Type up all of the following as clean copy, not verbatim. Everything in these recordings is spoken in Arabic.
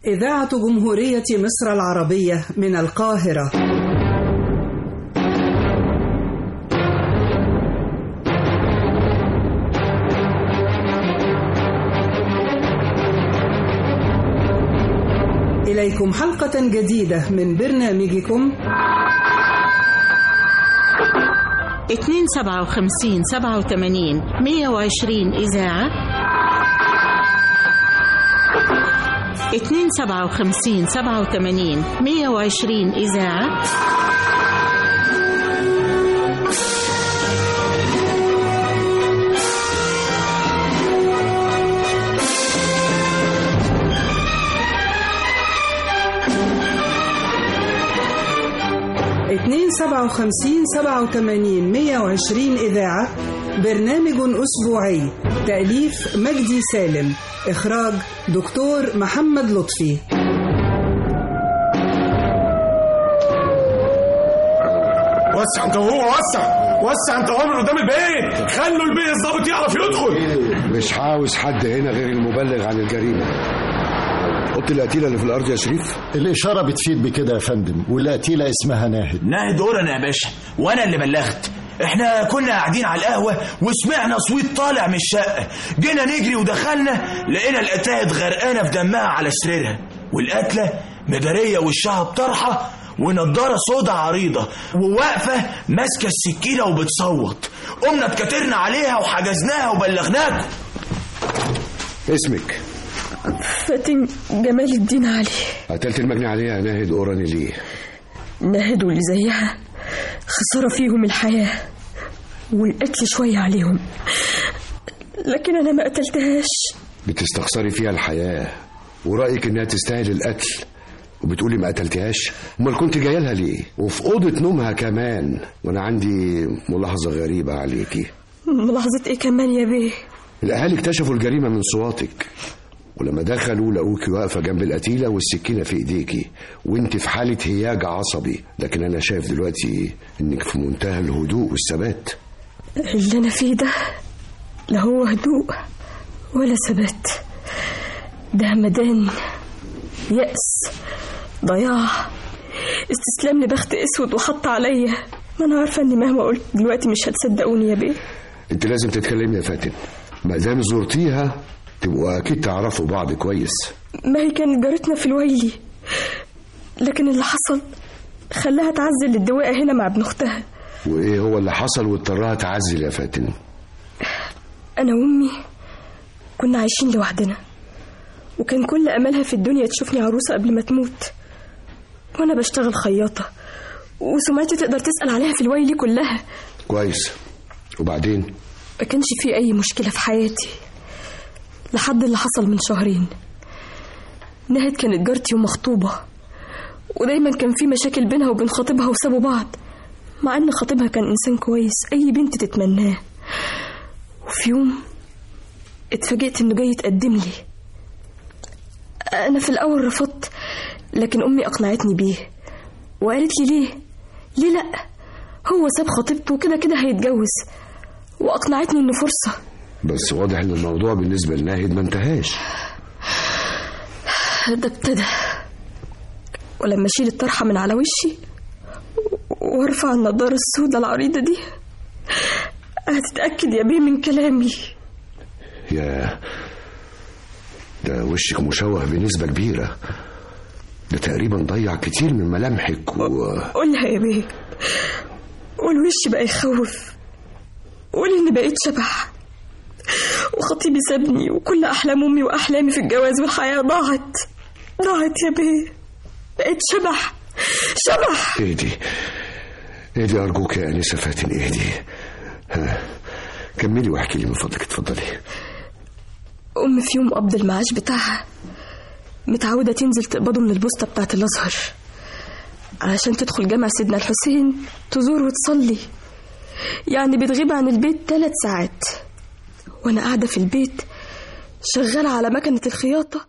إذاعة جمهورية مصر العربية من القاهرة. إليكم حلقة جديدة من برنامجكم 257-87-120 إذاعة 257-87-120 إذاعة 257-87-120 إذاعة، برنامج أسبوعي، تأليف مجدي سالم، إخراج دكتور محمد لطفي. وسع انت وهو، وسع انت وهو من قدام البيت، خلوا البيت الضابط يعرف يدخل. مش عاوز حد هنا غير المبلغ عن الجريمة. قلت القتيلة اللي في الأرض يا شريف؟ الإشارة بتفيد بكده يا فندم، والقتيلة اسمها ناهد أورن يا باشا، وأنا اللي بلغت. احنا كنا قاعدين على القهوة وسمعنا صويت طالع من الشقة، جينا نجري ودخلنا لقينا القتايد غرقانة في دمها على سريرها، والقتلة مدارية وشها بطرحة ونضارة سودا عريضة وواقفة ماسكة السكينة وبتصوت. قمنا اتكترنا عليها وحجزناها وبلغناكم. اسمك؟ فاتن جمال الدين علي. قتلت المجني عليها ناهد أوراني ليه؟ ناهد واللي زيها خسارة فيهم الحياة والقتل شوية عليهم، لكن أنا ما قتلتهاش. بتستخسري فيها الحياة ورأيك إنها تستاهل القتل وبتقولي ما قتلتهاش؟ أمال كنت جاية لها ليه؟ وفي أوضة نومها كمان. وأنا عندي ملاحظة غريبة عليكي. ملاحظة إيه كمان يا بيه؟ الأهالي اكتشفوا الجريمة من صواتك، ولما دخلوا لقوكي واقفة جنب القتيلة والسكينة في ايديكي وانت في حالة هياج عصبي. لكن انا شايف دلوقتي انك في منتهى الهدوء والثبات. اللي انا فيه ده لا هو هدوء ولا ثبات، ده همدان، يأس، ضياع، استسلام لبخت اسود وحط عليا. ما انا عارفة اني مهما قلت دلوقتي مش هتصدقوني يا بيه. انت لازم تتكلمي يا فاتن، ما دام زرتيها تبقوا اكيد تعرفوا بعض كويس. ما هي كانت جارتنا في الويلي، لكن اللي حصل خلاها تعزل الدواء هنا مع ابن اختها. وايه هو اللي حصل واضطرها تعزل يا فاتن؟ انا وامي كنا عايشين لوحدنا، وكان كل املها في الدنيا تشوفني عروسه قبل ما تموت، وانا بشتغل خياطه وسمعتي تقدر تسأل عليها في الويلي كلها. كويس، وبعدين؟ ما كانش في اي مشكله في حياتي لحد اللي حصل من شهرين. ناهد كانت جارتي ومخطوبة، ودايما كان في مشاكل بينها وبين خطيبها وسابوا بعض، مع ان خطيبها كان انسان كويس اي بنت تتمناه. وفي يوم اتفاجئت انه جاي يتقدم لي. انا في الاول رفضت، لكن امي اقنعتني بيه وقالت لي ليه لا، هو ساب خطيبته وكده كده هيتجوز، واقنعتني انه فرصة. بس واضح ان الموضوع بالنسبة لناهد ما انتهاش. ده ابتدى، ولما اشيل الطرحة من على وشي وارفع النضارة السوداء العريضة دي هتتأكد يا بيه من كلامي. يا ده وشك مشوه بنسبة كبيرة، ده تقريبا ضيع كتير من ملامحك قولها يا بيه، قول وشي بقى يخوف، قول اني بقيت شبح وخطيبي سابني وكل أحلام أمي وأحلامي في الجواز والحياة ضاعت يا بيه، بقيت شبح. اهدي أرجوك يا أنسة فاتن، اهدي. كملي واحكي لي من فضلك، اتفضلي. أمي في يوم قبض المعاش بتاعها متعودة تنزل تقبضه من البوسطة بتاعت الأزهر علشان تدخل جامع سيدنا الحسين تزور وتصلي، يعني بتغيب عن البيت 3 ساعات، وانا قاعدة في البيت شغالة على مكنة الخياطة.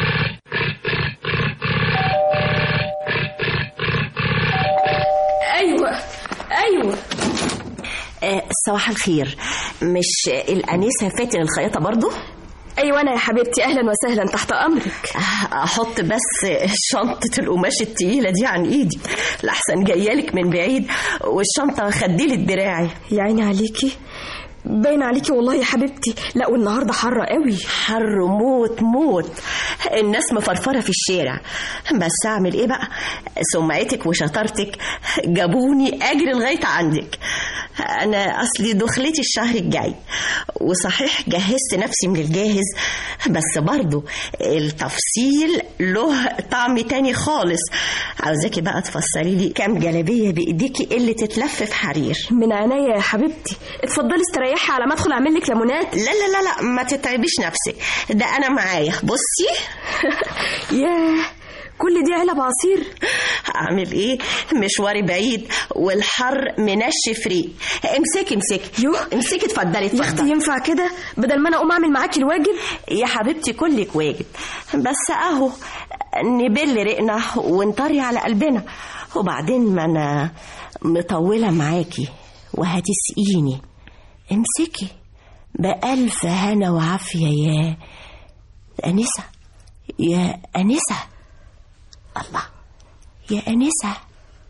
ايوه صباح الخير، مش الأنسة فاتن الخياطة برضو؟ ايوه انا يا حبيبتي، اهلا وسهلا، تحت امرك. احط بس شنطه القماش التقيله دي عن ايدي لحسن جايالك من بعيد، والشنطه خديلي دراعي. يا عيني عليكي، باين عليكي والله يا حبيبتي. لا والنهارده حر قوي، حر موت موت، الناس مفرفره في الشارع. بس اعمل ايه بقى، سمعتك وشطارتك جابوني اجري لغايه عندك. انا اصلي دخلتي الشهر الجاي، وصحيح جهزت نفسي من الجاهز، بس برضو التفصيل له طعم تاني خالص. عاوزاكي بقى تفصلي لي كام جلابيه بايديكي اللي تتلف في حرير. من عينيا يا حبيبتي، اتفضلي استريحي على ما ادخل اعمل لك ليمونات. لا لا لا لا، ما تتعبيش نفسك، ده انا معايا. بصي ياه، كل دي علب عصير. اعمل ايه، مشواري بعيد والحر منشف ريق. امسكي امسكي، اتفضلي يا اختي ينفع كده بدل ما انا اقوم اعمل معاكي الواجب؟ يا حبيبتي كلك واجب، بس اهو نبل رقنا ونطري على قلبنا. وبعدين ما انا مطوله معاكي وهتسقيني. امسكي بألف هنا وعافيه يا أنسة، يا أنسة، الله يا أنسة.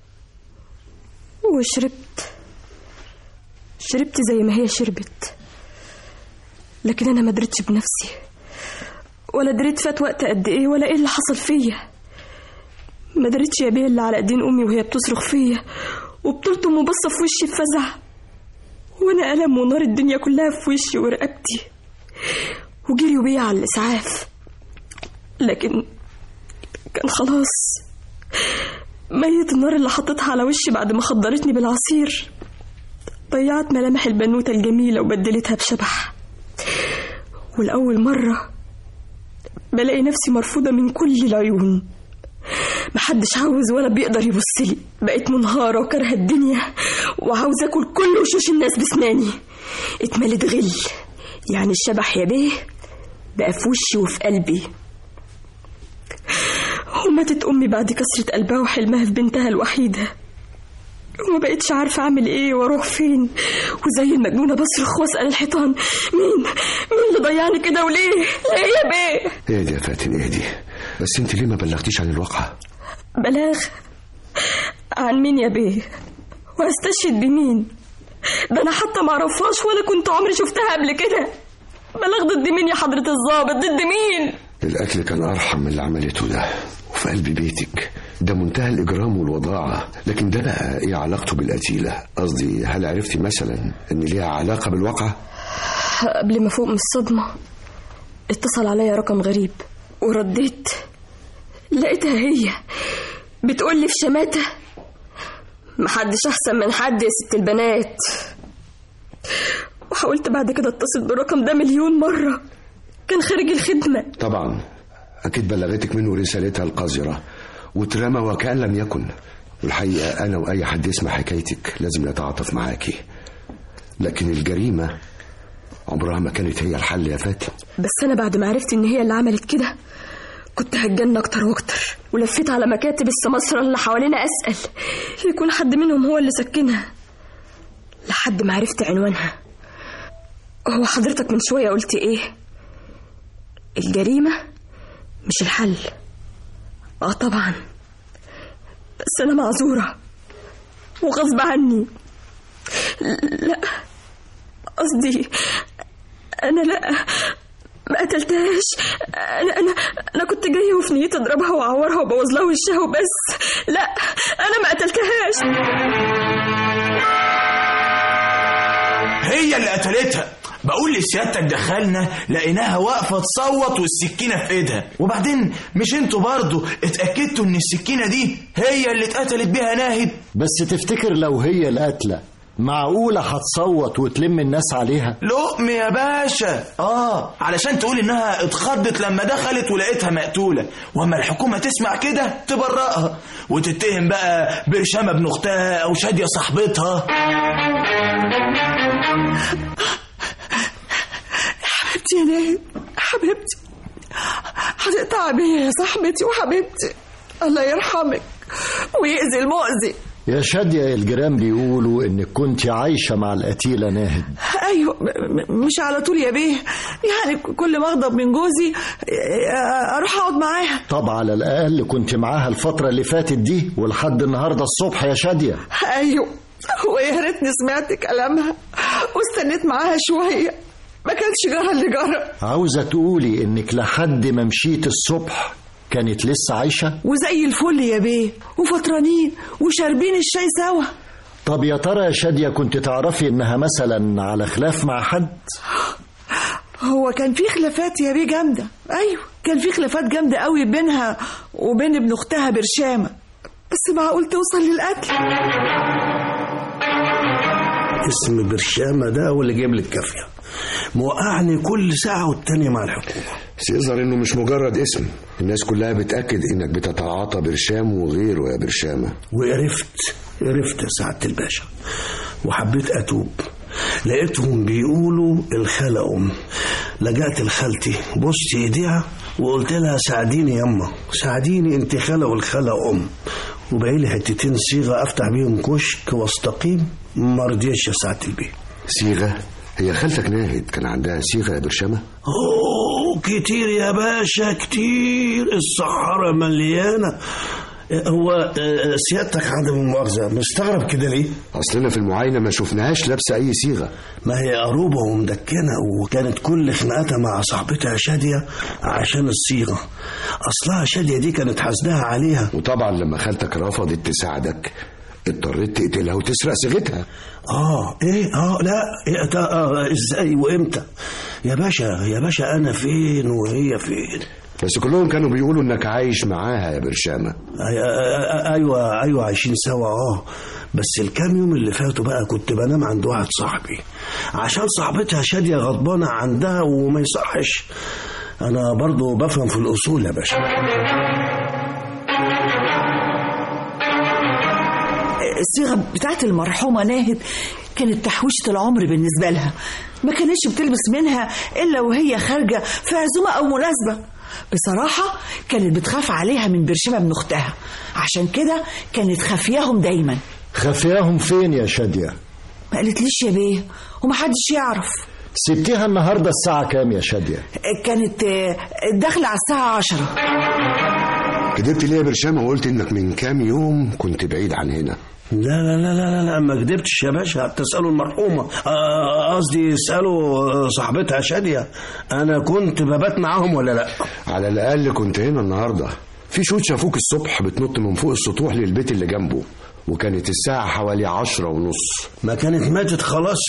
شربت زي ما هي شربت، لكن أنا ما دريتش بنفسي، ولا دريت فات وقت قد إيه، ولا إيه اللي حصل فيا. ما دريتش يا بيه اللي على ايدين أمي وهي بتصرخ فيا وبتلطم وبصة في وشي بفزع، وأنا ألم ونار الدنيا كلها في وشي ورقبتي، وجريوا بيا على الإسعاف، لكن كان خلاص ميت النار اللي حطيتها على وشي بعد ما خدرتني بالعصير. ضيعت ملامح البنوتة الجميلة وبدلتها بشبح، والأول مرة بلاقي نفسي مرفوضة من كل العيون. محدش عاوز ولا بيقدر يبصلي. بقيت منهارة وكره الدنيا، وعاوز أكل كل وشوش الناس بسناني. اتملت غل، يعني الشبح يا بيه بقى في وشي وفي قلبي. وماتت أمي بعد كسرة قلبها وحلمها في بنتها الوحيدة، وما بقيتش عارفة أعمل إيه وأروح فين، وزي المجنونة بصرخ وأسأل الحيطان مين اللي ضيعني كده وليه؟ ليه يا بيه؟ اهدي يا فاتن اهدي، بس انت ليه ما بلغتيش عن الواقعة؟ بلاغ عن مين يا بيه؟ وهستشهد بمين؟ ده أنا حتى معرفهاش ولا كنت عمري شفتها قبل كده. بلاغ ضد مين يا حضرة الضابط؟ ضد مين؟ القتل كان أرحم من اللي عملته ده، وفي قلب بيتك، ده منتهى الإجرام والوضاعة. لكن ده بقى إيه علاقته بالقتيلة؟ قصدي هل عرفتي مثلا إن ليها علاقة بالواقعة؟ قبل ما فوق من الصدمة اتصل عليا رقم غريب، ورديت لقيتها هي بتقولي في شماتة محدش أحسن من حد يا ست البنات. وحاولت بعد كده اتصل بالرقم ده 1,000,000 مرة، كان خارج الخدمة. طبعا أكيد بلغتك منه رسالتها القذرة واترمى وكأن لم يكن. والحقيقة أنا وأي حد يسمع حكايتك لازم نتعاطف معاكي، لكن الجريمة عمرها ما كانت هي الحل يا فاتن. بس أنا بعد ما عرفت إن هي اللي عملت كده كنت هتجن أكتر وأكتر، ولفيت على مكاتب السماسرة اللي حوالينا أسأل يكون حد منهم هو اللي سكنها، لحد ما عرفت عنوانها. هو حضرتك من شوية قلت إيه؟ الجريمة مش الحل. طبعا، بس أنا معذورة وغصب عني. لا قصدي أنا لا ما قتلتهاش. أنا كنت جاية وفي نيتي أضربها وأعورها وبوظ لها وشها وبس. لا أنا ما قتلتهاش. هي اللي قتلتها. بقول لسيادتك دخلنا لقيناها واقفة تصوت والسكينة في ايدها. وبعدين مش انتوا برضو اتأكدتوا ان السكينة دي هي اللي اتقتلت بيها ناهد؟ بس تفتكر لو هي القتلة معقولة هتصوت وتلم الناس عليها؟ لقم يا باشا. علشان تقول انها اتخضت لما دخلت ولقيتها مقتولة، واما الحكومة تسمع كده تبرأها وتتهم بقى برشامة ابن اختها او شادية صاحبتها. حبيبتي يا ناهد، حبيبتي هتقطع بيا يا صاحبتي وحبيبتي. الله يرحمك ويأذي المؤذي. يا شادية الجيران بيقولوا انك كنت عايشة مع القتيلة ناهد. ايوه مش على طول يا بيه، يعني كل ما اغضب من جوزي اروح اقعد معاها. طب على الاقل كنت معاها الفترة اللي فاتت دي ولحد النهاردة الصبح يا شادية. ايوه، ويا ريتني سمعت كلامها واستنيت معاها شوية، ما كانش جرى اللي جرى. عاوزة تقولي انك لحد ما مشيت الصبح كانت لسه عايشة وزي الفل يا بيه، وفطرانين وشاربين الشاي سوا. طب يا ترى يا شادية كنت تعرفي انها مثلا على خلاف مع حد؟ هو كان في خلافات يا بيه جامدة. ايوه كان في خلافات جامدة قوي بينها وبين ابن اختها برشامة، بس معقول توصل للقتل؟ اسم برشامة ده هو اللي جايب لي الكافية، موقعني كل ساعة والتانية مع الحكومة. يظهر انه مش مجرد اسم، الناس كلها بتأكد انك بتتعاطى برشام وغيره يا برشامة. وعرفت يا سعادة الباشا، وحبيت أتوب. لقيتهم بيقولوا الخالة لجأت لخالتي، بصت ايديها وقلت لها ساعديني يما، ساعديني انت خالة والخالة وبقيلي حتتين صيغة افتح بيهم كشك واستقيم. ما رضيش يا سعادة البيه. صيغة؟ هي خالتك ناهد كان عندها صيغة يا برشامة؟ كتير يا باشا كتير، الصحراء مليانة. هو سيادتك عدم المؤاخذة مستغرب كده ليه؟ أصلنا في المعاينة ما شفناهاش لابسة أي صيغة. ما هي قروبة ومدكنة، وكانت كل خناقتها مع صاحبتها شادية عشان الصيغة. أصلها شادية دي كانت حاسداها عليها، وطبعا لما خالتك رفضت تساعدك اضطريت تقتلها وتسرق صيغتها. لا ازاي وامتى يا باشا انا فين وهي فين؟ بس كلهم كانوا بيقولوا انك عايش معاها يا برشامة. ايوه عايشين سوا. بس الكام يوم اللي فاتوا بقى كنت بنام عند واحد صاحبي عشان صاحبتها شادية غضبانة عندها وما يصحش. انا برضو بفهم في الاصول يا باشا. الصيغة بتاعت المرحومة ناهد كانت تحويشة العمر بالنسبة لها، ما كانتش بتلبس منها إلا وهي خارجة في عزومة أو مناسبة. بصراحة كانت بتخاف عليها من برشامة ابن أختها، عشان كده كانت خافياهم دايما. خافياهم فين يا شادية؟ ما قالتليش يا بيه ومحدش يعرف. سبتيها النهاردة الساعة كام يا شادية؟ كانت داخلة على الساعة 10. كدبت ليه يا برشامة وقلت انك من كام يوم كنت بعيد عن هنا؟ لا ما كدبتش يا باشا. تسألوا المرحومة، قصدي اسألوا صاحبتها شادية، أنا كنت ببات معاهم ولا لا؟ على الأقل كنت هنا النهاردة. في شوت شافوك الصبح بتنط من فوق السطوح للبيت اللي جنبه، وكانت الساعة حوالي 10:30. ما كانت ماتت خلاص؟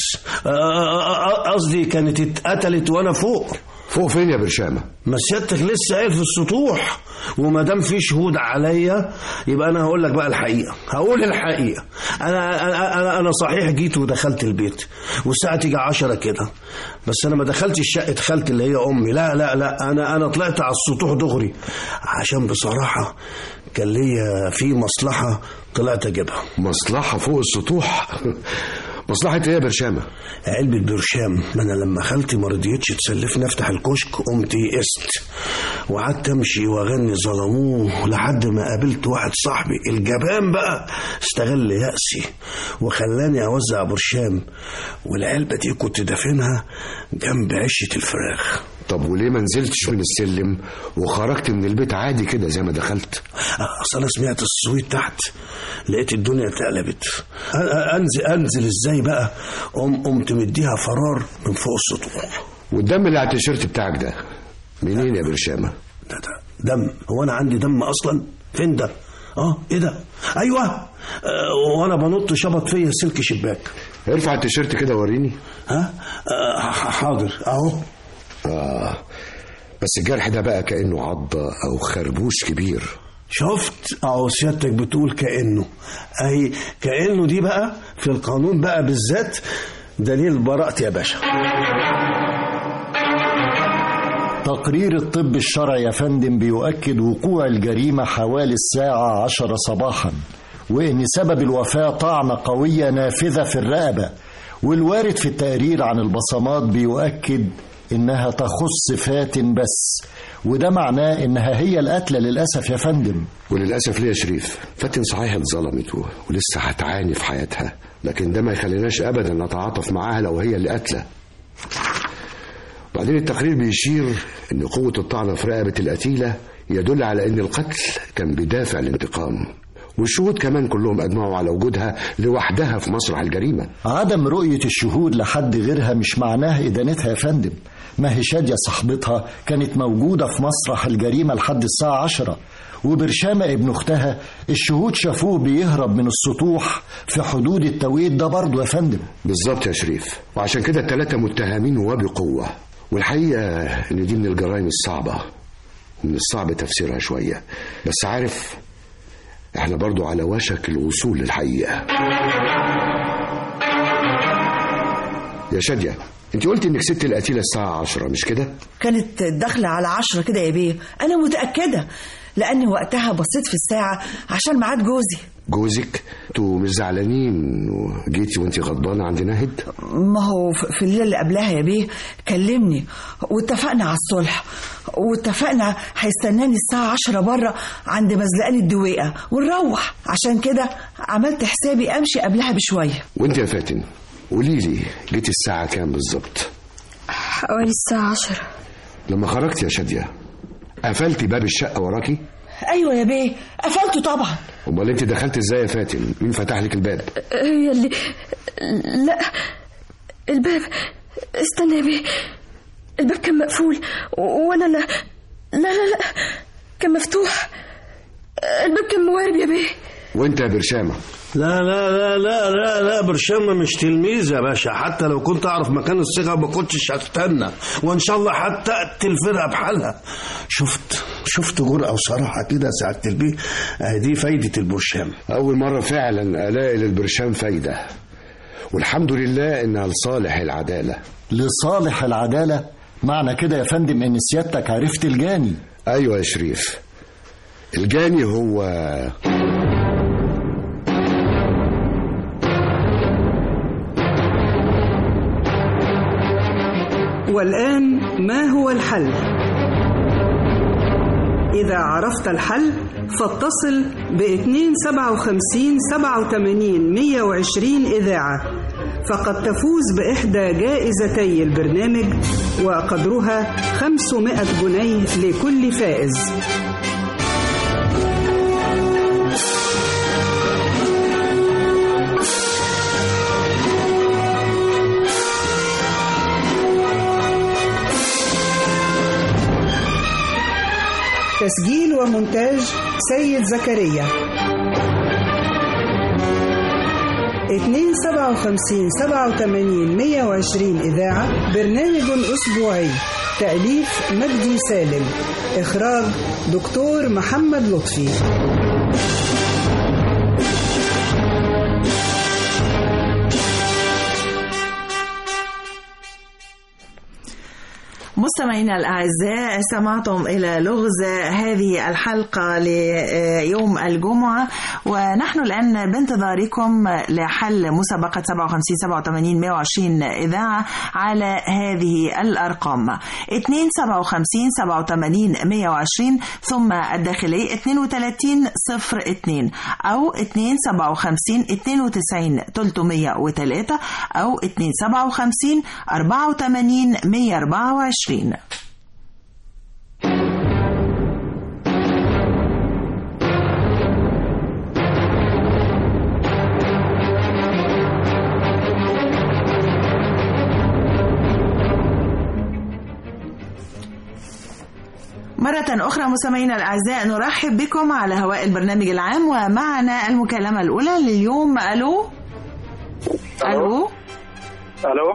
قصدي كانت اتقتلت وأنا فوق. فوق فين يا برشامة؟ ما سيادتك لسه قايل في السطوح، وما دام في شهود عليا يبقى انا هقول لك بقى الحقيقه. هقول الحقيقه. انا صحيح جيت ودخلت البيت والساعه تيجي 10 كده، بس انا ما دخلتش شقه خالتي اللي هي امي. لا انا طلعت على السطوح دغري، عشان بصراحه كان ليا في مصلحه طلعت اجيبها. مصلحه فوق السطوح؟ مصلحة ايه يا برشامة؟ علبة برشام. ما انا لما خالتي ما رضيتش تسلفني افتح الكشك قمت يئست وقعدت امشي واغني ظلموه لحد ما قابلت واحد صاحبي الجبان بقى استغل يأسي وخلاني اوزع برشام، والعلبة دي كنت دافنها جنب عشة الفراخ. طب وليه ما نزلتش من السلم وخرجت من البيت عادي كده زي ما دخلت؟ اصل انا سمعت الصويت تحت، لقيت الدنيا اتقلبت. انزل ازاي بقى؟ قمت مديها فرار من فوق السطوح. والدم اللي على التيشيرت بتاعك ده منين يا برشامة؟ ده دم؟ هو انا عندي دم اصلا؟ فين ده؟ ايه ده؟ ايوه وانا بنط شبط فيا سلك شباك. ارفع التيشيرت كده وريني. حاضر اهو. بس الجرح ده بقى كأنه عضة أو خربوش كبير. شفت؟ سيادتك بتقول كأنه. أهي كأنه دي بقى في القانون بقى بالذات دليل براءتي يا باشا. تقرير الطب الشرعي يا فندم بيؤكد وقوع الجريمة حوالي الساعة 10 صباحا، وإن سبب الوفاة طعنة قوية نافذة في الرقبة، والوارد في التقرير عن البصمات بيؤكد إنها تخص فاتن بس، وده معناه إنها هي القتلة للأسف يا فندم. وللأسف ليه يا شريف؟ فاتن صحيح اتظلمت ولسه هتعاني في حياتها، لكن ده ما يخليناش أبدا نتعاطف معاها لو هي اللي قتلة. بعدين التقرير بيشير إن قوة الطعنة في رقبة القتيلة يدل على إن القتل كان بدافع الانتقام، والشهود كمان كلهم أجمعوا على وجودها لوحدها في مسرح الجريمة. عدم رؤية الشهود لحد غيرها مش معناه إدانتها يا فندم. ما هي شادية صاحبتها كانت موجودة في مسرح الجريمة لحد الساعة 10، وبرشامة ابن أختها الشهود شافوه بيهرب من السطوح في حدود التوقيت ده برضه يا فندم. بالظبط يا شريف، وعشان كده الثلاثة متهمين وبقوة. والحقيقة إن دي من الجرائم الصعبة ومن الصعب تفسيرها شوية، بس عارف احنا برضو على وشك الوصول للحقيقة. يا شادية، انت قلت انك سبت القتيلة الساعة 10 مش كده؟ كانت داخلة على 10 كده يا بيه، انا متأكدة لان وقتها بصيت في الساعة عشان ميعاد جوزي. جوزك؟ انتوا مش زعلانين وجيتي وانت غضبانة عند ناهد؟ ما هو في الليلة اللي قبلها يا بيه كلمني واتفقنا على الصلح، واتفقنا هيستناني الساعة 10 بره عند مزلقان الدويقة ونروح، عشان كده عملت حسابي امشي قبلها بشوية. وانت يا فاتن قوليلي جيتي الساعة كام بالظبط؟ حوالي الساعة 10. لما خرجت يا شادية قفلتي باب الشقة وراكي؟ ايوه يا بيه قفلته طبعا. امال انت دخلت ازاي يا فاتن؟ مين فتح لك الباب؟ هي اللي لا الباب، استنى يا بيه، الباب كان مقفول وانا لا كان مفتوح، الباب كان موارب يا بيه. وانت يا برشامة؟ لا لا لا لا لا لا برشامة مش تلميذ يا باشا، حتى لو كنت اعرف مكان الصيغة ما كنتش هستنى، وان شاء الله حتى اقتل الفرقة بحالها. شفت جرأة وصراحة كده ساعة البيه، دي فايدة البرشام. اول مرة فعلا الاقي للبرشام فايدة، والحمد لله انها لصالح العدالة. لصالح العدالة؟ معنى كده يا فندم ان سيادتك عرفت الجاني. ايوه يا شريف، الجاني هو والآن ما هو الحل؟ إذا عرفت الحل فاتصل ب257-87-120 إذاعة، فقد تفوز بإحدى جائزتي البرنامج وقدرها 500 جنيه لكل فائز. تسجيل ومونتاج سيد زكريا. 257-87-120 إذاعة، برنامج أسبوعي، تأليف مجدي سالم، إخراج دكتور محمد لطفي. مستمعينا الأعزاء، سمعتم إلى لغز هذه الحلقة ليوم الجمعة، ونحن الآن بانتظاركم لحل مسابقة 57-87-120 إذاعة على هذه الأرقام: 257-87-120 ثم الداخلي 3202 أو 257-92-303 أو 257-84-124. مرة أخرى مستمعينا الأعزاء، نرحب بكم على هواء البرنامج العام، ومعنا المكالمة الأولى لليوم. ألو ألو ألو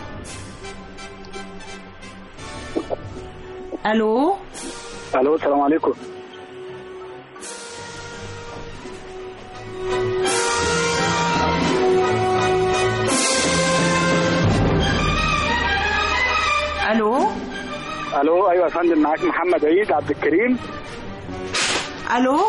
ألو ألو السلام عليكم. ألو ألو أيوة يا فندم، معاك محمد عيد عبد الكريم. ألو،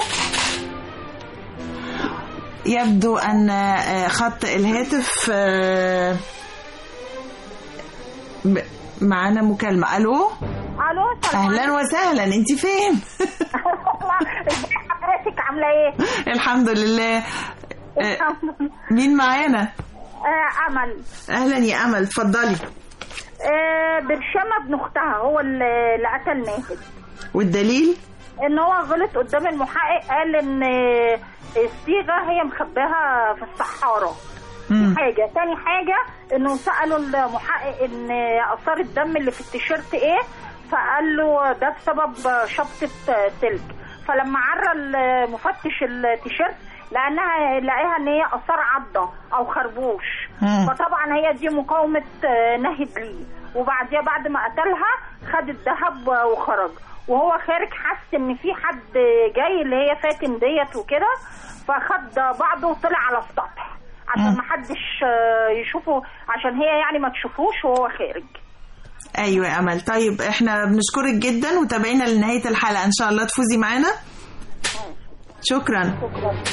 يبدو أن خط الهاتف معنا مكالمة. ألو الو اهلا وسهلا، انت فين؟ ازي حضرتك عامله ايه؟ الحمد لله. مين معانا؟ امل. اهلا يا امل، اتفضلي. برشامه ابن اختها هو اللي قتل ناهد. والدليل؟ ان هو غلط قدام المحقق، قال ان الصيغه هي مخباها في الصحاره. حاجه تاني حاجه انه سالوا المحقق ان اثار الدم اللي في التيشيرت ايه، فقال له ده بسبب شبطه سلك. فلما عرى المفتش التيشيرت لقاها ان هي اثار عضه او خربوش. فطبعا هي دي مقاومه نهد ليه. وبعديها بعد ما قتلها خد الذهب وخرج، وهو خارج حس ان في حد جاي اللي هي فاتن ديت وكده، فخد بعضه وطلع على السطح عشان ما حدش يشوفه، عشان هي يعني ما تشوفوش وهو خارج. ايوه يا امل. طيب احنا بنشكرك جدا وتابعينا لنهايه الحلقه، ان شاء الله تفوزي معانا. شكرا.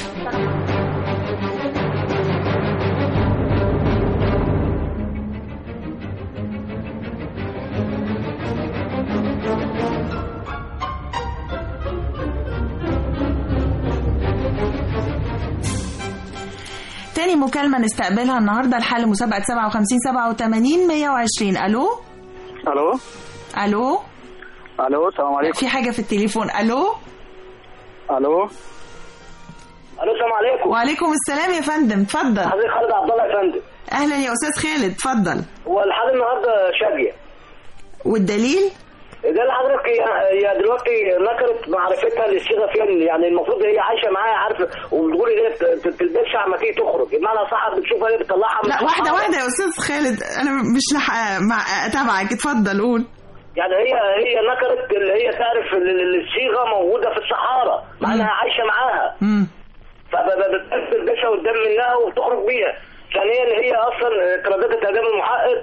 تاني مكالمة نستقبلها النهاردة لحل مسابقة 57 87 120. ألو. ألو. ألو. ألو، السلام عليكم. في حاجة في التليفون. ألو. ألو. ألو، السلام عليكم. وعليكم السلام يا فندم، اتفضل. حضرتك خالد عبد الله يا فندم. أهلا يا أستاذ خالد، اتفضل. هو الحال النهارده شاقية. والدليل؟ ده اللي حضرتك هي دلوقتي نكرت معرفتها للصيغه فين، يعني المفروض هي عايشه معايا عارفه، وبتقول ان هي تلبسش عما تيجي تخرج، بمعنى صح بتشوفها هي بتطلعها من لا واحده واحده يا استاذ خالد، انا مش لاحقه اتابعك، اتفضل قول. يعني هي نكرت اللي هي تعرف الصيغه موجوده في الصحارى مع انها عايشه معاها، فبتلبسها قدام منها وبتخرج بيها. ثانيا هي اصلا ترددت ادام المحقق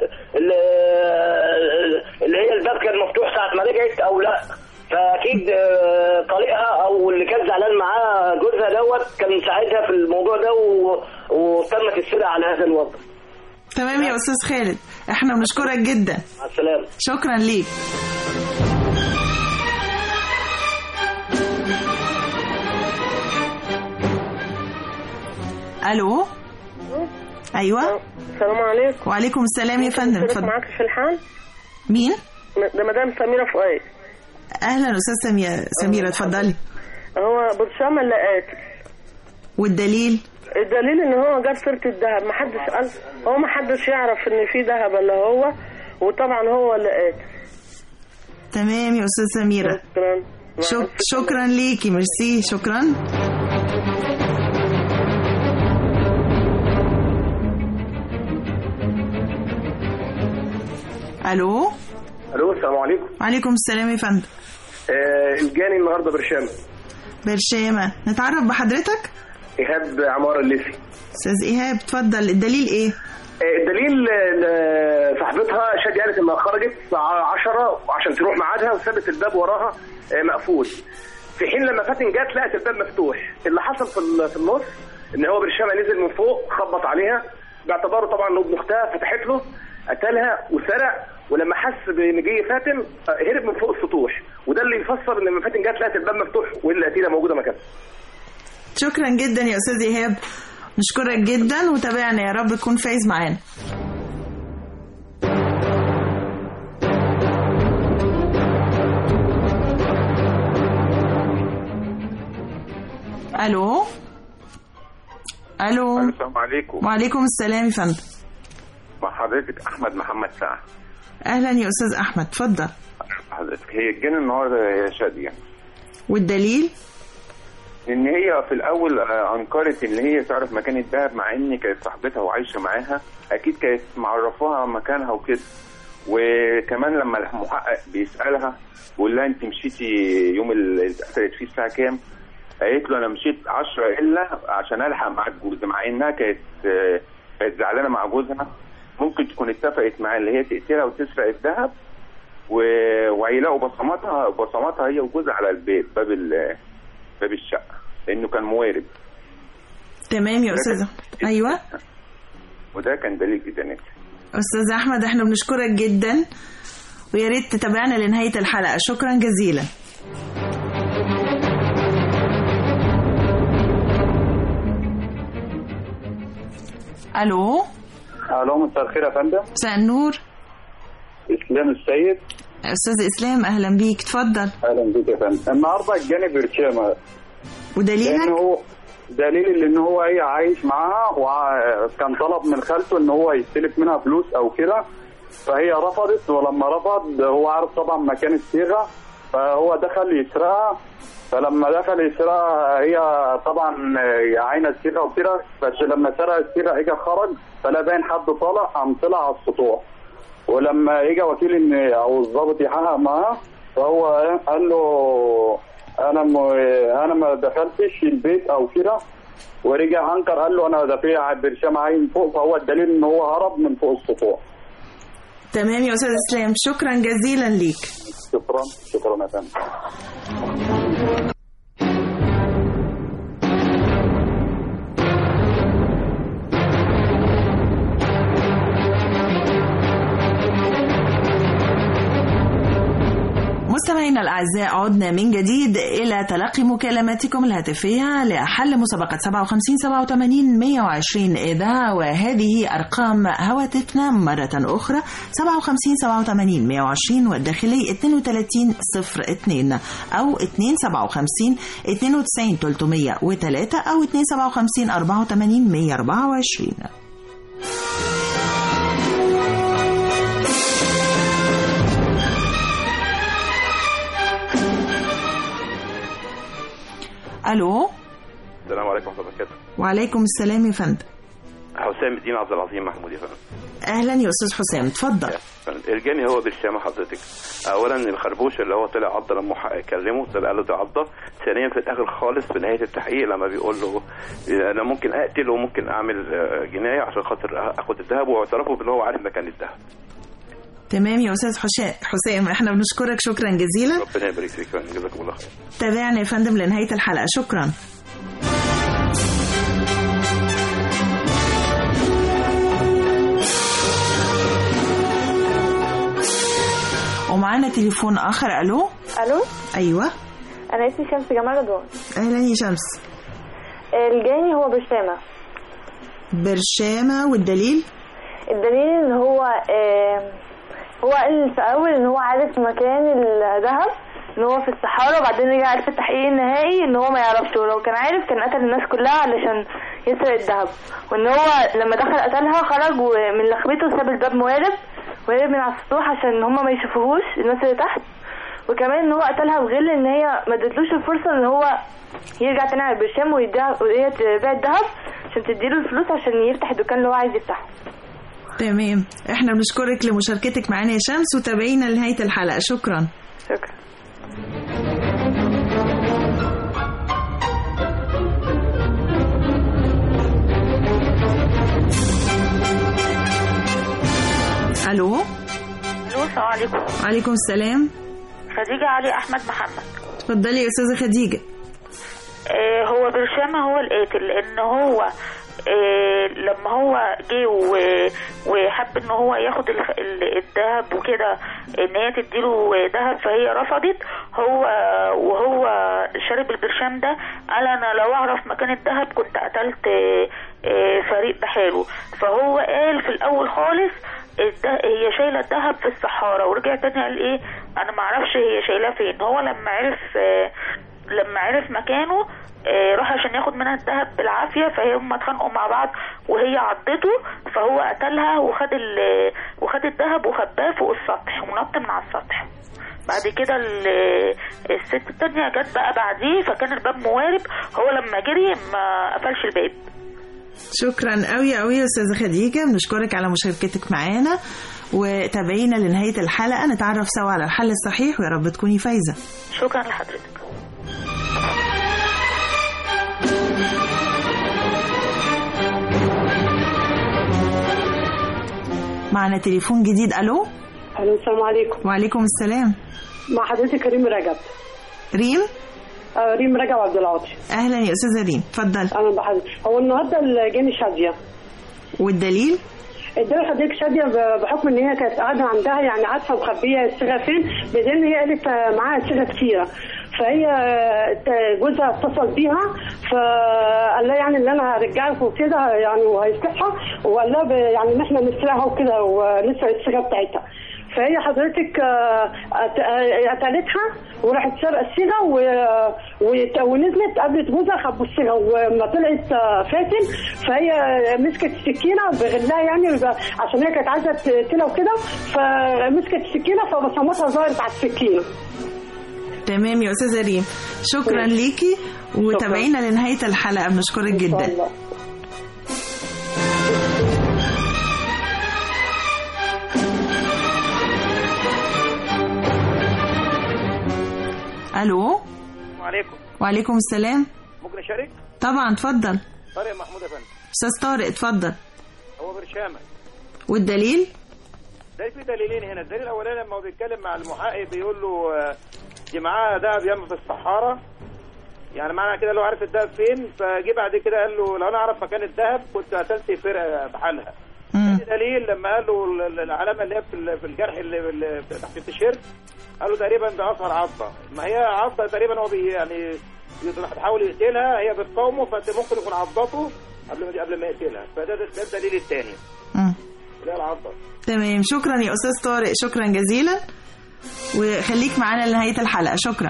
اللي هي الباب كان مفتوح ساعه ما رجعت او لا، فاكيد طليقها او اللي كان زعلان معاه جوزها دوت كان مساعدها في الموضوع ده وتمت السرقه على هذا الوضع. تمام يا استاذ خالد، احنا بنشكرك جدا. مع السلامه. شكرا ليك. الو. ايوه. السلام عليكم. وعليكم السلام يا فندم، اتفضل. معاك في الحال؟ مين؟ ده مدام سميرة فؤاد. اهلا استاذ سميرة، اتفضلي. هو برشام اللي قاتل. والدليل؟ الدليل ان هو جاب سيرة الذهب، ما حدش يعرف ان في ذهب الا هو، وطبعا هو اللي قاتل. تمام يا استاذ سميرة. شكرا ليكي، ميرسي، شكرا. الو. الو، السلام عليكم. وعليكم السلام يا فندم. الجاني النهارده برشامه، نتعرف بحضرتك؟ ايهاب عمار الليثي. استاذ ايهاب، اتفضل. الدليل ايه؟ الدليل صاحبتها شادي قالت انها خرجت الساعه 10 عشان تروح ميعادها وسابت الباب وراها مقفول، في حين لما فاتن جت لقت الباب مفتوح. اللي حصل في النص ان هو برشامه نزل من فوق خبط عليها باعتباره طبعا انه ابن اختها، فتحت له قتلها وسرق، ولما حس بان جاي فاتن هرب من فوق السطوح، وده اللي يفسر ان لما فاتن جت لقت الباب مفتوح والقتيله موجوده مكانها. شكرا جدا يا استاذ ايهاب، نشكرك جدا وتابعنا، يا رب تكون فايز معانا. الو. السلام عليكم. وعليكم السلام يا فندم. مع حضرتك احمد محمد سعد. اهلا يا استاذ احمد، اتفضل. حضرتك هي الجن النهارده يا شاديه. والدليل؟ ان هي في الاول انكرت ان هي تعرف مكان الدهب، مع ان كانت صاحبتها وعايشه معاها، اكيد كانت معرفاها مكانها وكده. وكمان لما المحقق بيسالها بيقول لها انت مشيتي يوم اللي اتقتلت فيه الساعه كام؟ قالت له انا مشيت 10 الا عشان الحق مع الجوز، مع انها كانت زعلانه مع جوزها. ممكن تكون اتفقت معاه اللي هي تقتلها وتسرق الذهب، وهيلاقوا بصماتها هي وجوزها على البيت، باب الشقه، لانه كان موارد. تمام يا استاذ. ايوه. وده كان دليل ادانتها. استاذ احمد، احنا بنشكرك جدا ويا ريت تتابعنا لنهاية الحلقة. شكرا جزيلا. الو. مساء الخير يا فندم. مساء النور. اسلام السيد. استاذ اسلام اهلا بيك، اتفضل. اهلا بيك يا فندم. النهارده الجاني برشامه. ودليلك؟ دليل ان هو عايش معاها وكان طلب من خالته ان هو يستلف منها فلوس او كده، فهي رفضت. ولما رفض هو عارف طبعا مكان الصيغه، فهو دخل يسرقها. فلما دخل يسرقها هي طبعا عاينه الصيغه وكده، بس لما سرق الصيغه اجى خرج فلا باين حد طالع، قام طلع على السطوح. ولما اجى وكيل او الضابط يحقق معاه فهو قال له انا ما دخلتش البيت او كده، ورجع انكر قال له انا دافع برشام عين فوق، فهو الدليل ان هو هرب من فوق السطوح. تمام يا استاذ اسلام، شكرا جزيلا ليك. شكرا يا فندم. مستمعينا الأعزاء، عدنا من جديد إلى تلقي مكالماتكم الهاتفية لحل مسابقة 57 87 120 إذاعة، وهذه أرقام هواتفنا مرة أخرى 57 87 120 والداخلي 32 02 أو 257 92 303 أو 257 84 124. الو. السلام عليكم ورحمه الله وبركاته. وعليكم السلام يا فندم. حسام الدين عبد العظيم محمود يا فندم. اهلا يا استاذ حسام، اتفضل. الجاني هو برشامه حضرتك. اولا الخربوش اللي هو طلع عضه لما كلمه طلع له ده عضه. ثانيا في الاخر خالص في نهايه التحقيق لما بيقول له انا ممكن اقتل وممكن اعمل جنايه عشان خاطر اخد الذهب، واعترفوا بان هو عارف مكان الذهب. تمام يا استاذ حسام، احنا بنشكرك شكرا جزيلا. ربنا يبارك فيك، جزاكم الله خير. تابعنا يا فندم لنهايه الحلقه. شكرا. ومعانا تليفون اخر. الو. ايوه. انا اسمي شمس جمال رضوان. اهلا يا شمس. الجاني هو برشامه. والدليل؟ الدليل ان هو قال في اول ان هو عارف مكان الذهب، ان هو في الصحراء، وبعدين رجع عارف التحقيق النهائي ان هو ما يعرفش، ولو كان عارف كان قتل الناس كلها علشان يسرق الذهب، وان هو لما دخل قتلها خرج ومن لخبته ساب الباب موارب وهرب من على السطوح عشان هما ما يشوفوهوش الناس اللي تحت، وكمان ان هو قتلها بغل ان هي ما ادتلوش الفرصه ان هو يرجع تاني على البرشام وهي تبيع الذهب عشان تديله الفلوس عشان يفتح الدكان اللي هو عايز يفتحه. تمام، احنا بنشكرك لمشاركتك معانا يا شمس، وتابعينا لنهايه الحلقه. شكرا. الو. السلام عليكم. وعليكم السلام. خديجة علي أحمد محمد. اتفضلي يا أستاذة خديجة. هو برشامة هو القاتل، لأن هو لما هو جه وحب ان هو ياخد الذهب وكده ان هي تديله ذهب، فهي رفضت. وهو شارب البرشام ده قال انا لو اعرف مكان الذهب كنت قتلت فريق بحاله. فهو قال في الاول خالص هي شايله الذهب في الصحارى، ورجع تاني قال ايه انا ما اعرفش هي شايلاه فين. هو لما عرف مكانه راح عشان ياخد منها الذهب بالعافيه، فهم اتخانقوا مع بعض وهي عضته، فهو قتلها وخد الذهب وخباه فوق السطح ونط من على السطح. بعد كده الست التانية جت بقى بعديه، فكان الباب موارب، هو لما جري ما قفلش الباب. شكرا قوي قوي يا استاذه خديجه، بنشكرك على مشاركتك معانا، وتابعينا لنهايه الحلقه نتعرف سوا على الحل الصحيح، ويا رب تكوني فايزه. شكرا لحضرتك. معنا تليفون جديد. الو. السلام عليكم. وعليكم السلام. مع حضرتك ريم رجب. ريم ريم رجب عبد العاطي. اهلا يا استاذه ريم، اتفضل. اهلا بحضرتك. هو النهارده الجاني شاديه. والدليل؟ ادالها حضرتك شاديه بحكم ان هي كانت قاعده عندها يعني عارفه مخبيه الصيغه فين، بعدين هي قالت معاها صيغه كتيره، فهي جوزها اتصل بيها فقال لها يعني اللي انا هرجعك وكده يعني وهيصلحها، وقال لها يعني ان احنا نسرقها وكده ونسرق الصيغه بتاعتها. فهي حضرتك قتلتها وراحت سرقه الصيغه ونزلت قابلت جوزها خبوا الصيغه، وما طلعت فاتن فهي مسكت السكينه بغلها يعني عشان هي كانت عايزه تقتلها وكده، فمسكت السكينه فبصمتها ظهرت على السكينه. تمام يا استاذه ريم، شكرا ليكي وتابعينا لنهايه الحلقه، بنشكرك جدا. الو. وعليكم. وعليكم السلام. ممكن اشارك؟ طبعا اتفضل. طارق محمود يا فندم. استاذ طارق اتفضل. هو برشامه. والدليل؟ ده في دليلين هنا، الدليل الاولاني لما هو بيتكلم مع المحقق بيقول له دي معاه دهب ياما في الصحاره، يعني معنى كده لو عارف الدهب فين، فجي بعد كده قال له لو انا اعرف مكان الدهب كنت قتلت فرقه بحالها. دليل لما قال له العلامه اللي هي في الجرح اللي تحت التيشيرت، قال له تقريبا ده اثر عضه، ما هي عضه تقريبا هو يعني بيحاول يقتلها، هي بتقاومه فممكن يكون عضته قبل ما يقتلها، فده الدليل الثاني اللي هي العضه. تمام، شكرا يا استاذ طارق، شكرا جزيلا وخليك معانا لنهايه الحلقه. شكرا.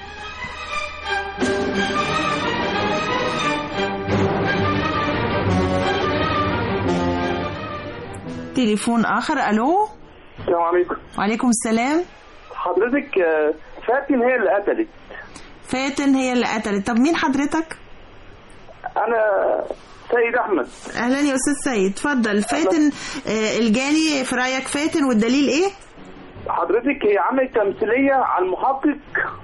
تليفون اخر. الو. السلام عليكم. وعليكم السلام. حضرتك فاتن هي اللي قتلت. فاتن هي اللي قتلت. طب مين حضرتك؟ انا سيد احمد. اهلا يا استاذ سيد، اتفضل. فاتن الجاني في رايك فاتن، والدليل ايه؟ حضرتك هي عملت تمثيليه على المحقق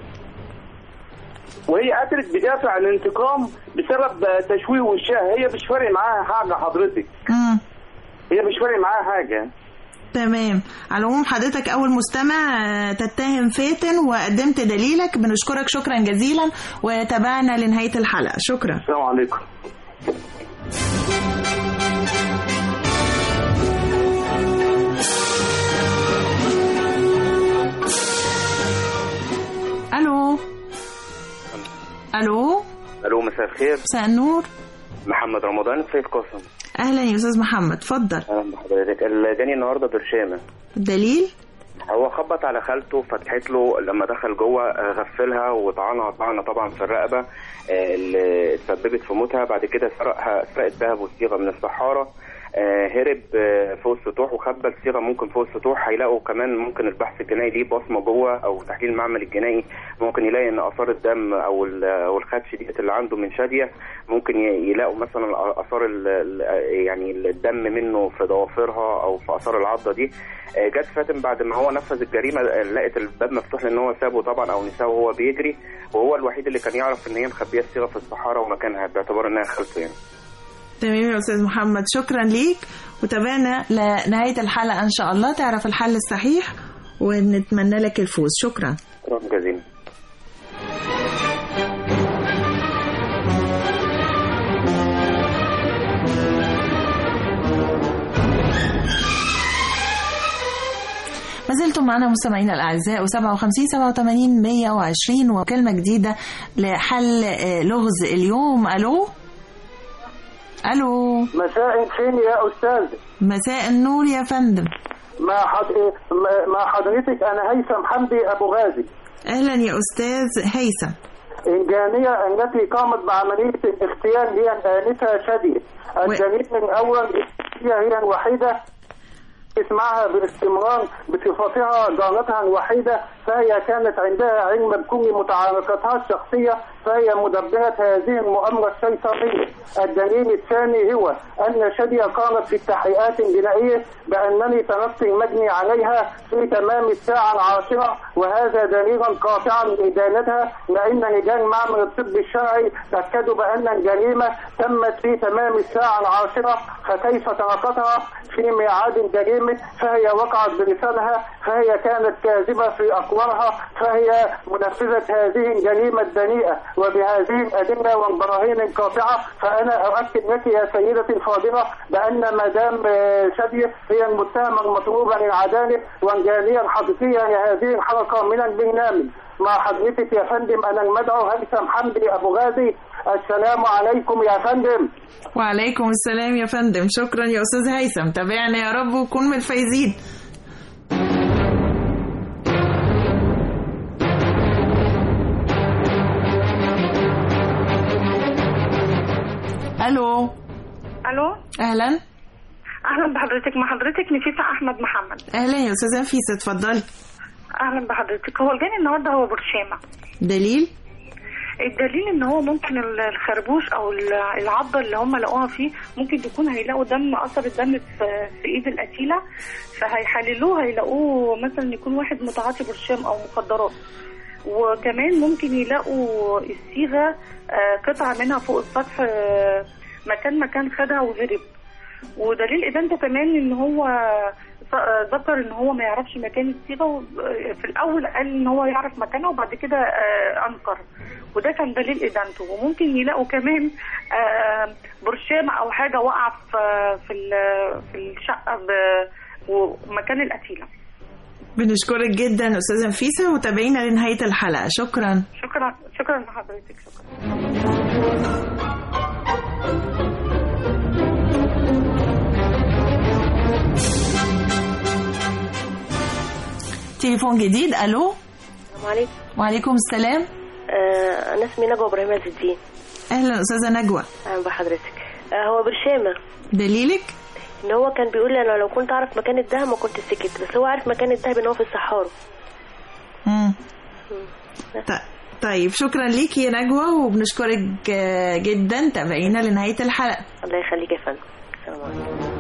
وهي قتلت بدافع الانتقام بسبب تشويه وشها، هي مش فارق معاها حاجه حضرتك. هي مش فارق معاها حاجه. تمام، على العموم حضرتك اول مستمع تتهم فاتن وقدمت دليلك، بنشكرك شكرا جزيلا وتابعنا لنهايه الحلقه. شكرا. السلام عليكم. الو. الو. الو، مساء الخير. مساء النور. محمد رمضان سيد قاسم. اهلا يا استاذ محمد، اتفضل. اهلا بحضرتك. الجاني النهارده برشامه. الدليل؟ هو خبط على خالته، فتحت له لما دخل جوه، غفلها وطعنها طعنه طبعا في الرقبه اللي تسببت في موتها. بعد كده سرق الذهب والصيغه من الصحاره، هرب فوق السطوح وخبى الصيغه ممكن فوق السطوح. هيلاقوا كمان ممكن البحث الجنائي ليه بصمه جوه، او تحليل المعمل الجنائي ممكن يلاقي ان اثار الدم او الخدش ديت اللي عنده من شاديه، ممكن يلاقوا مثلا اثار يعني الدم منه في ضوافرها او في اثار العضه دي. جت فاتن بعد ما هو نفذ الجريمه لقت الباب مفتوح لان هو سابه طبعا او نساه وهو بيجري، وهو الوحيد اللي كان يعرف ان هي مخبيه الصيغه في الصحراء ومكانها باعتبار انها خالته يعني. تمام يا استاذ محمد، شكرا ليك وتابعنا لنهايه الحلقه ان شاء الله تعرف الحل الصحيح ونتمنى لك الفوز. شكرا. شكرا جزيلا. ما زلتم معنا مستمعينا الأعزاء، و57 87 120 وكلمة جديدة لحل لغز اليوم. ألو. ألو. مساء الخير يا أستاذ. مساء النور يا فندم. مع حضرتك أنا هيثم حمدي أبو غازي. أهلا يا أستاذ هيثم. الجانية التي قامت بعملية الاغتيال هي الآنسة شادية. الجانية من أول هي الوحيدة اسمعها باستمرار بصفتها جارتها الوحيدة، فهي كانت عندها علم بكل متعلقاتها الشخصية، فهي مدبرة هذه المؤامرة الشيطانية. الدليل الثاني هو أن شادية قامت في التحقيقات الجنائية بأنني تركت المجني عليها في تمام الساعة 10، وهذا دليلا قاطعا لإدانتها، لأن رجال معمل الطب الشرعي أكدوا بأن الجريمة تمت في تمام الساعة 10، فكيف تركتها في ميعاد الجريمة؟ فهي وقعت بلسانها، فهي كانت كاذبة في أقوالها، فهي منفذة هذه الجريمة الدنيئة. وبهذه الأدلة والبراهين القاطعة فأنا أؤكد لك يا سيدتي الفاضلة بأن مدام شادية هي المتهمة المطلوبة للعدالة والجانية الحقيقية لهذه الحلقة من البرنامج. مع حضرتك يا فندم أنا المدعو هيثم حمدي أبو غازي. السلام عليكم يا فندم. وعليكم السلام يا فندم. شكرا يا أستاذ هيثم، تابعنا يا رب وكون من الفايزين. الو. الو، اهلا. اهلا بحضرتك. مع حضرتك نفيسة احمد محمد. اهلا يا استاذه نفيسة، اتفضلي. اهلا بحضرتك. هو الجاني النهارده هو برشامه. دليل؟ الدليل ان هو ممكن الخربوش او العضه اللي هم لقوها فيه ممكن يكون هيلاقوا دم، اثر الدم في ايد القتيله، فهيحللوه هيلاقوه مثلا يكون واحد متعاطي برشام او مخدرات. وكمان ممكن يلاقوا الصيغه قطعه منها فوق السطح، مكان خدها وهرب. ودليل ادانته كمان ان هو ذكر ان هو ما يعرفش مكان الصيغه، في الاول قال ان هو يعرف مكانها وبعد كده انكر، وده كان دليل ادانته. وممكن يلاقوا كمان برشام او حاجه وقع في الشقه ومكان القتيله. بنشكرك جدا استاذه نفيسة وتابعينا لنهايه الحلقه. شكرا لحضرتك. تليفون جديد. الو. السلام عليكم. وعليكم السلام. انا اسمي نجوى ابراهيم عز الدين. اهلا استاذه نجوى. اهلا بحضرتك. هو برشامه. دليلك؟ ان هو كان بيقول لي انا لو كنت اعرف مكان الدهب ما كنت سكت، بس هو عارف مكان الدهب ان هو في الصحارى. طيب شكرا ليكي يا نجوى وبنشكرك جدا. تابعينا لنهايه الحلقه. الله يخليك يا فندم. السلام عليكم.